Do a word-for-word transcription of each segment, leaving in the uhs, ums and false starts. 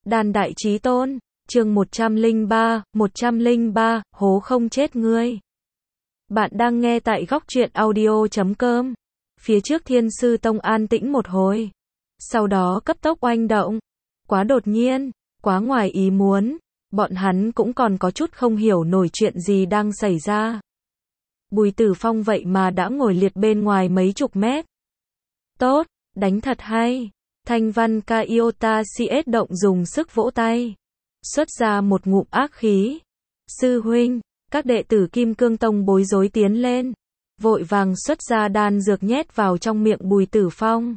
Đàn Đại Chí Tôn, chương một trăm lẻ ba, một trăm lẻ ba, hố không chết ngươi. Bạn đang nghe tại góc truyện audio chấm com. Phía trước Thiên Sư Tông an tĩnh một hồi. Sau đó cấp tốc oanh động. Quá đột nhiên, quá ngoài ý muốn. Bọn hắn cũng còn có chút không hiểu nổi chuyện gì đang xảy ra. Bùi Tử Phong vậy mà đã ngồi liệt bên ngoài mấy chục mét. Tốt, đánh thật hay. Thanh Văn Ca Iota xê ét động dùng sức vỗ tay. Xuất ra một ngụm ác khí. Sư huynh, các đệ tử Kim Cương Tông bối rối tiến lên. Vội vàng xuất ra đan dược nhét vào trong miệng Bùi Tử Phong.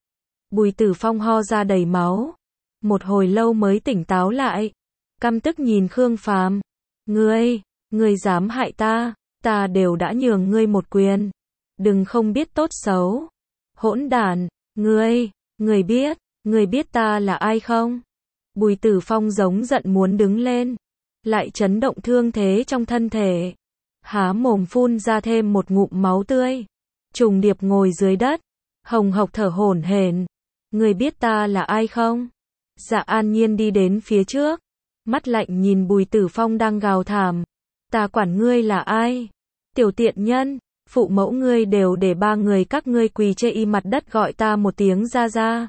Bùi Tử Phong ho ra đầy máu. Một hồi lâu mới tỉnh táo lại. Căm tức nhìn Khương Phàm. Ngươi, ngươi dám hại ta, ta đều đã nhường ngươi một quyền. Đừng không biết tốt xấu. Hỗn đản, ngươi, ngươi biết, ngươi biết ta là ai không? Bùi Tử Phong giống giận muốn đứng lên. Lại chấn động thương thế trong thân thể. Há mồm phun ra thêm một ngụm máu tươi. Trùng điệp ngồi dưới đất. Hồng hộc thở hổn hển. Ngươi biết ta là ai không? Dạ An Nhiên đi đến phía trước. Mắt lạnh nhìn Bùi Tử Phong đang gào thảm. Ta quản ngươi là ai? Tiểu tiện nhân, phụ mẫu ngươi đều để ba người các ngươi quỳ chê y mặt đất gọi ta một tiếng ra ra.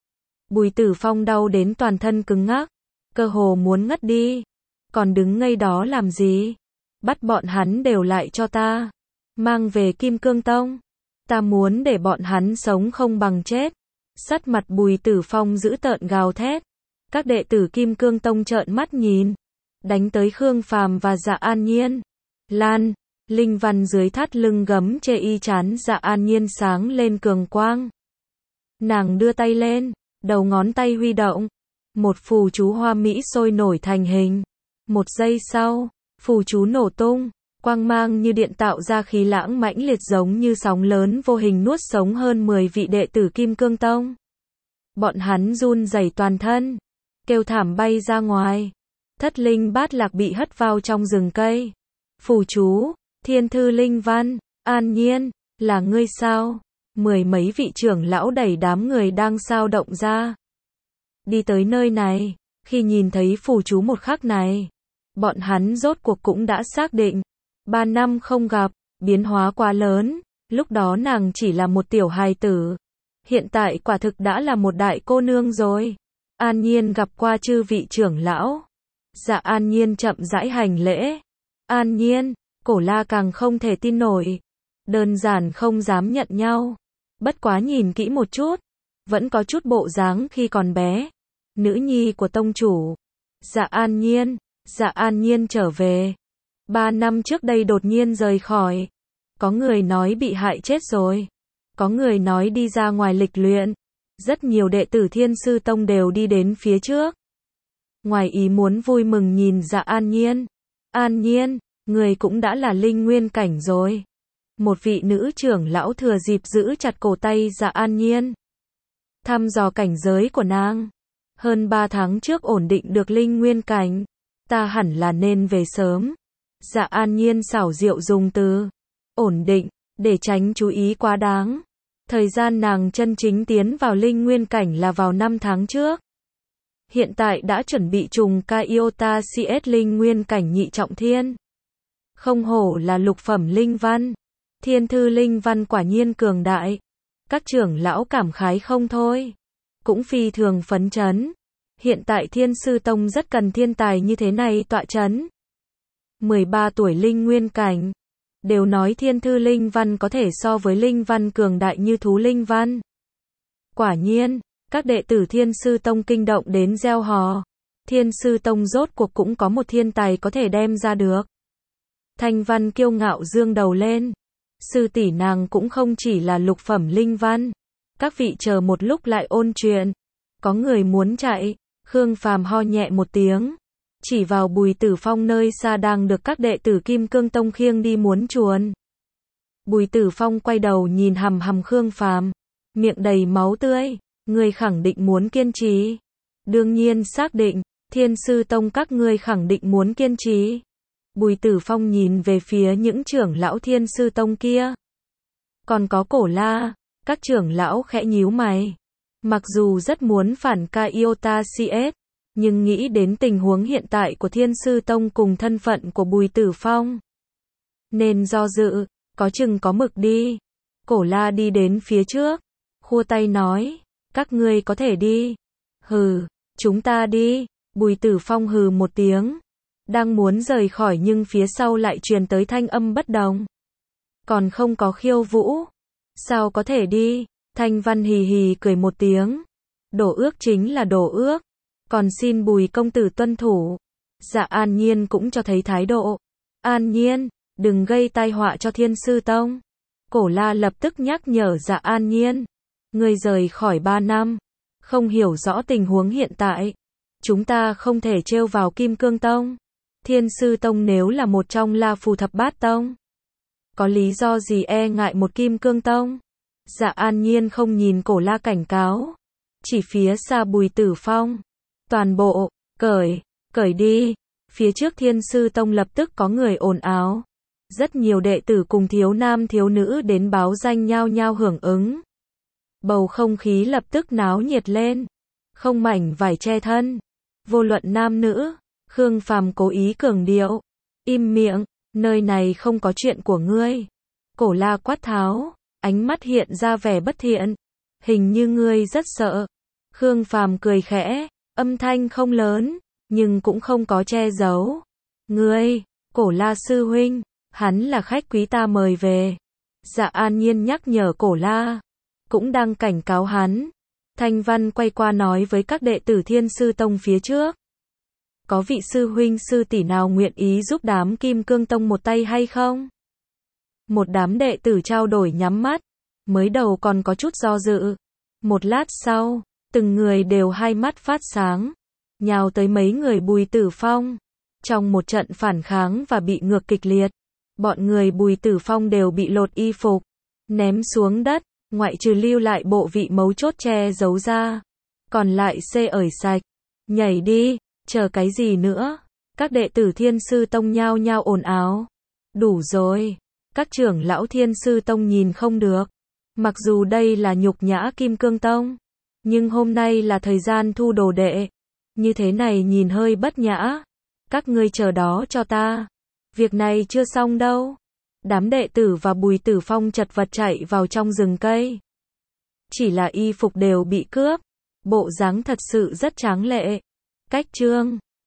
Bùi Tử Phong đau đến toàn thân cứng ngắc. Cơ hồ muốn ngất đi. Còn đứng ngây đó làm gì? Bắt bọn hắn đều lại cho ta. Mang về Kim Cương Tông. Ta muốn để bọn hắn sống không bằng chết. Sắt mặt Bùi Tử Phong dữ tợn gào thét. Các đệ tử Kim Cương Tông trợn mắt nhìn. Đánh tới Khương Phàm và Dạ An Nhiên. Lan, linh văn dưới thắt lưng gấm chê y chán Dạ An Nhiên sáng lên cường quang. Nàng đưa tay lên, đầu ngón tay huy động. Một phù chú hoa mỹ sôi nổi thành hình. Một giây sau, phù chú nổ tung, quang mang như điện tạo ra khí lãng mãnh liệt giống như sóng lớn vô hình nuốt sống hơn mười vị đệ tử Kim Cương Tông. Bọn hắn run rẩy toàn thân, kêu thảm bay ra ngoài. Thất linh bát lạc bị hất vào trong rừng cây. Phù chú, thiên thư linh văn, An Nhiên, là ngươi sao? Mười mấy vị trưởng lão đẩy đám người đang sao động ra. Đi tới nơi này, khi nhìn thấy phù chú một khắc này, bọn hắn rốt cuộc cũng đã xác định. Ba năm không gặp, biến hóa quá lớn, lúc đó nàng chỉ là một tiểu hài tử. Hiện tại quả thực đã là một đại cô nương rồi. An Nhiên gặp qua chư vị trưởng lão. Dạ An Nhiên chậm rãi hành lễ. An Nhiên, Cổ La càng không thể tin nổi. Đơn giản không dám nhận nhau. Bất quá nhìn kỹ một chút, vẫn có chút bộ dáng khi còn bé. Nữ nhi của tông chủ. Dạ An Nhiên, Dạ An Nhiên trở về. Ba năm trước đây đột nhiên rời khỏi. Có người nói bị hại chết rồi. Có người nói đi ra ngoài lịch luyện. Rất nhiều đệ tử Thiên Sư Tông đều đi đến phía trước. Ngoài ý muốn vui mừng nhìn Dạ An Nhiên. An Nhiên, người cũng đã là linh nguyên cảnh rồi. Một vị nữ trưởng lão thừa dịp giữ chặt cổ tay Dạ An Nhiên. Thăm dò cảnh giới của nàng. Hơn ba tháng trước ổn định được linh nguyên cảnh. Ta hẳn là nên về sớm. Dạ An Nhiên xảo diệu dùng từ ổn định, để tránh chú ý quá đáng. Thời gian nàng chân chính tiến vào linh nguyên cảnh là vào năm tháng trước. Hiện tại đã chuẩn bị trùng Ca Iota xê ét linh nguyên cảnh nhị trọng thiên. Không hổ là lục phẩm linh văn. Thiên thư linh văn quả nhiên cường đại. Các trưởng lão cảm khái không thôi. Cũng phi thường phấn chấn. Hiện tại Thiên Sư Tông rất cần thiên tài như thế này tọa chấn. mười ba tuổi linh nguyên cảnh. Đều nói thiên thư linh văn có thể so với linh văn cường đại như thú linh văn. Quả nhiên, các đệ tử Thiên Sư Tông kinh động đến reo hò. Thiên Sư Tông rốt cuộc cũng có một thiên tài có thể đem ra được. Thanh Văn kiêu ngạo dương đầu lên. Sư tỷ nàng cũng không chỉ là lục phẩm linh văn. Các vị chờ một lúc lại ôn chuyện. Có người muốn chạy. Khương Phàm ho nhẹ một tiếng. Chỉ vào Bùi Tử Phong nơi xa đang được các đệ tử Kim Cương Tông khiêng đi muốn chuồn. Bùi Tử Phong quay đầu nhìn hằm hằm Khương Phàm. Miệng đầy máu tươi. Ngươi khẳng định muốn kiên trì. Đương nhiên xác định. Thiên Sư Tông các ngươi khẳng định muốn kiên trì. Bùi Tử Phong nhìn về phía những trưởng lão Thiên Sư Tông kia. Còn có Cổ La. Các trưởng lão khẽ nhíu mày. Mặc dù rất muốn phản Ca Iota xê ét, Nhưng nghĩ đến tình huống hiện tại của Thiên Sư Tông cùng thân phận của Bùi Tử Phong, nên do dự, có chừng có mực đi. Cổ La đi đến phía trước, khua tay nói, các ngươi có thể đi. Hừ, chúng ta đi. Bùi Tử Phong hừ một tiếng, đang muốn rời khỏi nhưng phía sau lại truyền tới thanh âm bất đồng. Còn không có khiêu vũ, sao có thể đi? Thanh Văn hì hì cười một tiếng, đổ ước chính là đổ ước, còn xin Bùi công tử tuân thủ. Dạ An Nhiên cũng cho thấy thái độ. An Nhiên, đừng gây tai họa cho Thiên Sư Tông. Cổ La lập tức nhắc nhở Dạ An Nhiên, ngươi rời khỏi ba năm, không hiểu rõ tình huống hiện tại. Chúng ta không thể trêu vào Kim Cương Tông. Thiên Sư Tông nếu là một trong La Phù Thập Bát Tông, có lý do gì e ngại một Kim Cương Tông? Dạ An Nhiên không nhìn Cổ La cảnh cáo, chỉ phía xa Bùi Tử Phong. Toàn bộ, cởi, cởi đi. Phía trước Thiên Sư Tông lập tức có người ồn ào. Rất nhiều đệ tử cùng thiếu nam thiếu nữ đến báo danh nhao nhao hưởng ứng. Bầu không khí lập tức náo nhiệt lên. Không mảnh vải che thân. Vô luận nam nữ. Khương Phàm cố ý cường điệu. Im miệng, nơi này không có chuyện của ngươi. Cổ La quát tháo, ánh mắt hiện ra vẻ bất thiện. Hình như ngươi rất sợ. Khương Phàm cười khẽ, âm thanh không lớn, nhưng cũng không có che giấu. Ngươi, Cổ La sư huynh, hắn là khách quý ta mời về. Dạ An Nhiên nhắc nhở Cổ La, cũng đang cảnh cáo hắn. Thanh Văn quay qua nói với các đệ tử Thiên Sư Tông phía trước. Có vị sư huynh sư tỷ nào nguyện ý giúp đám Kim Cương Tông một tay hay không? Một đám đệ tử trao đổi nhắm mắt, mới đầu còn có chút do dự. Một lát sau, từng người đều hai mắt phát sáng, nhào tới mấy người Bùi Tử Phong. Trong một trận phản kháng và bị ngược kịch liệt, bọn người Bùi Tử Phong đều bị lột y phục, ném xuống đất, ngoại trừ lưu lại bộ vị mấu chốt che giấu ra. Còn lại xê ởi sạch. Nhảy đi, chờ cái gì nữa? Các đệ tử Thiên Sư Tông nhao nhao ồn ào. Đủ rồi. Các trưởng lão Thiên Sư Tông nhìn không được. Mặc dù đây là nhục nhã Kim Cương Tông, nhưng hôm nay là thời gian thu đồ đệ. Như thế này nhìn hơi bất nhã. Các ngươi chờ đó cho ta. Việc này chưa xong đâu. Đám đệ tử và Bùi Tử Phong chật vật chạy vào trong rừng cây. Chỉ là y phục đều bị cướp. Bộ dáng thật sự rất tráng lệ. Cách chương